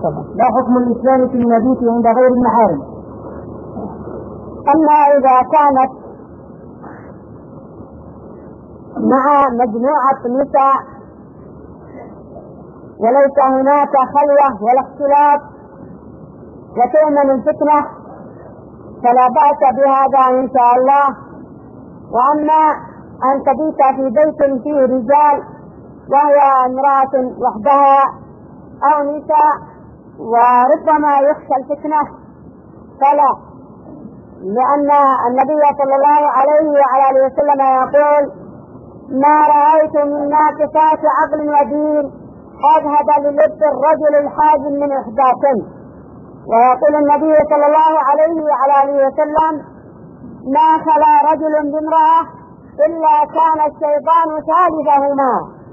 لا حكم الإسلام في المبيت عند غير المحارم. أما إذا كانت مع مجموعة نساء وليس هناك خلوة ولا اختلاط وتؤمن الفتنة فلا بأس بهذا إن شاء الله. وأما أن تبيت في بيت فيه رجال وهي امرأة وحدها أو نساء وربما يخشى الفتنة فلا، لأن النبي صلى الله عليه وعلى وسلم يقول: ما رأيت من ناقصات عقل ودين أذهب للب الرجل الحازم من إحداثه. ويقول النبي صلى الله عليه وعلى وسلم: ما خلا رجل بامرأة إلا كان الشيطان ثالثهما.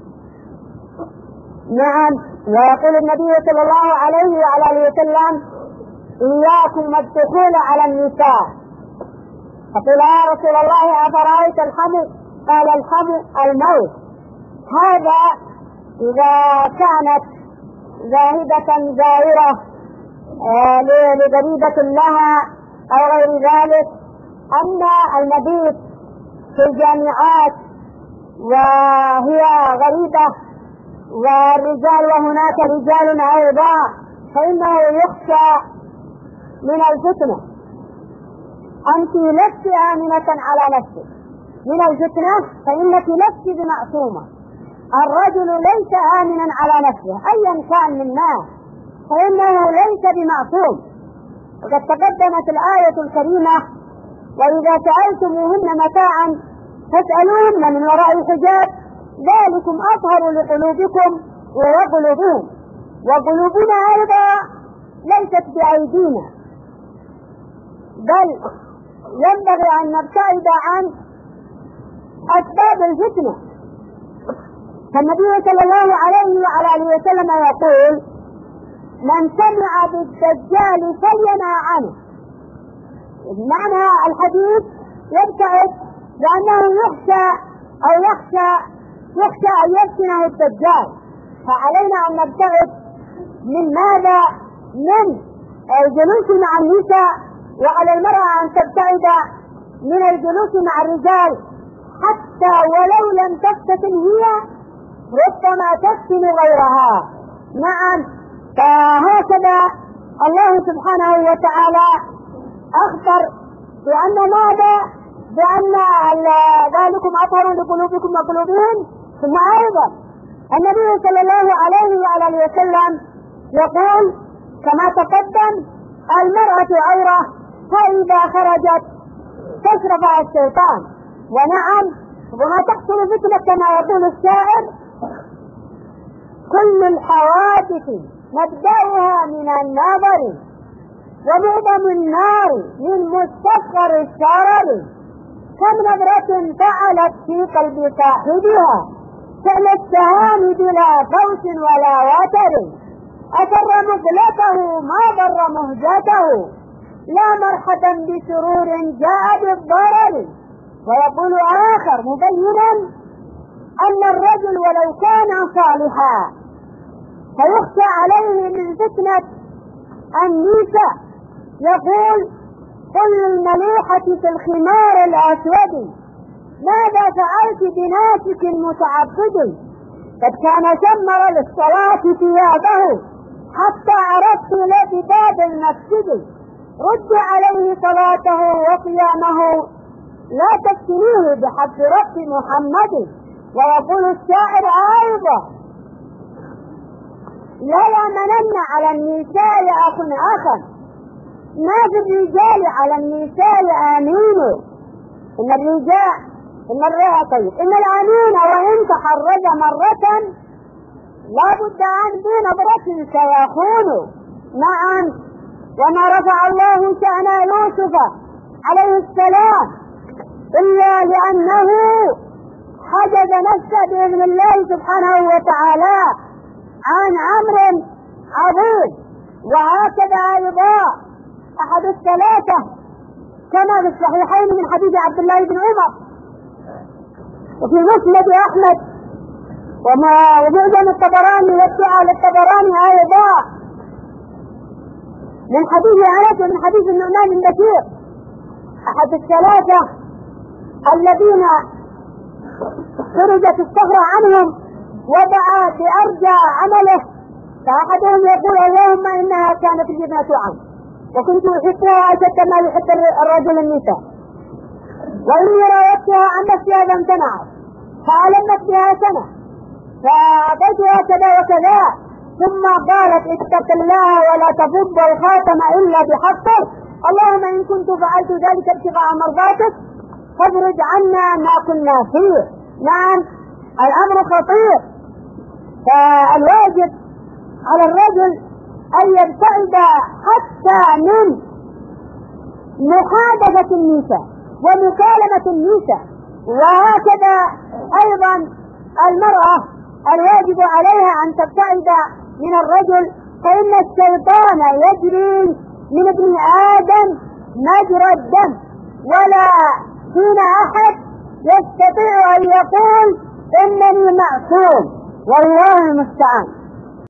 نعم. ويقول النبي صلى الله عليه وعلى وسلم: إياكم الدخول على النساء. فقال: يا رسول الله أفرأيت الحمل؟ قال: الحمل الموت. هذا إذا كانت ذاهبة زائرة لغريبة لها أو غير ذلك. أما المبيت في الجامعات وهي غريبة والرجال وهناك رجال أيضا فإنه يخشى من الفتنة. أنت لست آمنة على نفسك من الفتنة فإنك لست بمعصومة. الرجل ليس آمنا على نفسه أيا كان من الناس فإنه ليس بمعصوم. وقد تقدمت الآية الكريمة: وإذا سألتموهن متاعا فاسألوهن من وراء حجاب ذلكم أطهر لقلوبكم وقلوبهم. وقلوبنا أيضا ليست بأيدينا، بل ينبغي أن نبتعد عن أسباب الفتنة. فالنبي صلى الله عليه وعلى وسلم يقول: من سمع بالدجال فلينأ عنه. معنى الحديث يبتعد لأنه يخشى أن يفتنه الدجال. فعلينا أن نبتعد من ماذا؟ من الجلوس مع النساء، وعلى المرأة أن تبتعد من الجلوس مع الرجال حتى ولو لم تفتن هي ربما تفتن غيرها. نعم. فهكذا الله سبحانه وتعالى أخبر بأن ماذا؟ بأن ذلكم أطهر لقلوبكم وقلوبهم. ثم أيضا النبي صلى الله عليه وعلى وسلم يقول كما تقدم: المرأة عورة فإذا خرجت تشرفها الشيطان. ونعم. وما تحصل فتنة كما يقول الشاعر: كل الحوادث مبدأها من النظر ومعظم النار من مستصغر الشرر. كم نظرة فعلت في قلب صاحبها فعل السهام بلا فوت ولا وتر. أسر مقلته ما ضر مهجته لا مرحبا بسرور جاء بالضرر. ويقول آخر مبينا أن الرجل ولو كان صالحا فيخشى عليه من فتنة النساء. يقول: قل للمليحة في الخمار الأسود ماذا فعلت بناسك المتعبد؟ قد كان شمر للصلاة ثيابه حتى عرفت لباب المسجد. رد عليه صلاته وصيامه لا تفتنيه بحب رب محمد. ويقول الشاعر أيضا: لا يأمنن على النساء أخ أخا ما في الرجال على النساء آمين. إن الأمين وإن تحرج مرة لا بد عن بنظرة سيخون. نعم. وما رفع الله شأن يوسف عليه السلام إلا لأنه حجز نفسه بإذن الله سبحانه وتعالى عن أمر عظيم. وهكذا أيضا أحد الثلاثة كما في الصحيحين من حديث عبد الله بن عمر وفي مسند أحمد ومعجم الطبراني والسعى للطبراني أيضا من حديث أنس ومن حديث النعمان بن بشير أحد الثلاثة الذين فرجت الصخرة عنهم ودعا بأرجى عمله، فأحدهم يقول اللهم إنها كانت لي ابنة عم وكنت أحبها أشد ما يحب الرجل النساء، وإني راودتها عن نفسها فامتنعت فألمت بها سنة فأعطيتها كذا وكذا، ثم قالت اتق الله ولا تفض الخاتم إلا بحقه، اللهم إن كنت فعلت ذلك ابتغاء مرضاتك فافرج عنا ما كنا فيه. نعم الأمر خطير، فالواجب على الرجل أن يبتعد حتى من محادثة النساء ومكالمة النساء، وهكذا أيضا المرأة الواجب عليها أن تبتعد من الرجل، فإن الشيطان يجري من ابن آدم مجرى الدم، ولا فينا أحد يستطيع أن يقول إنني معصوم، والله المستعان.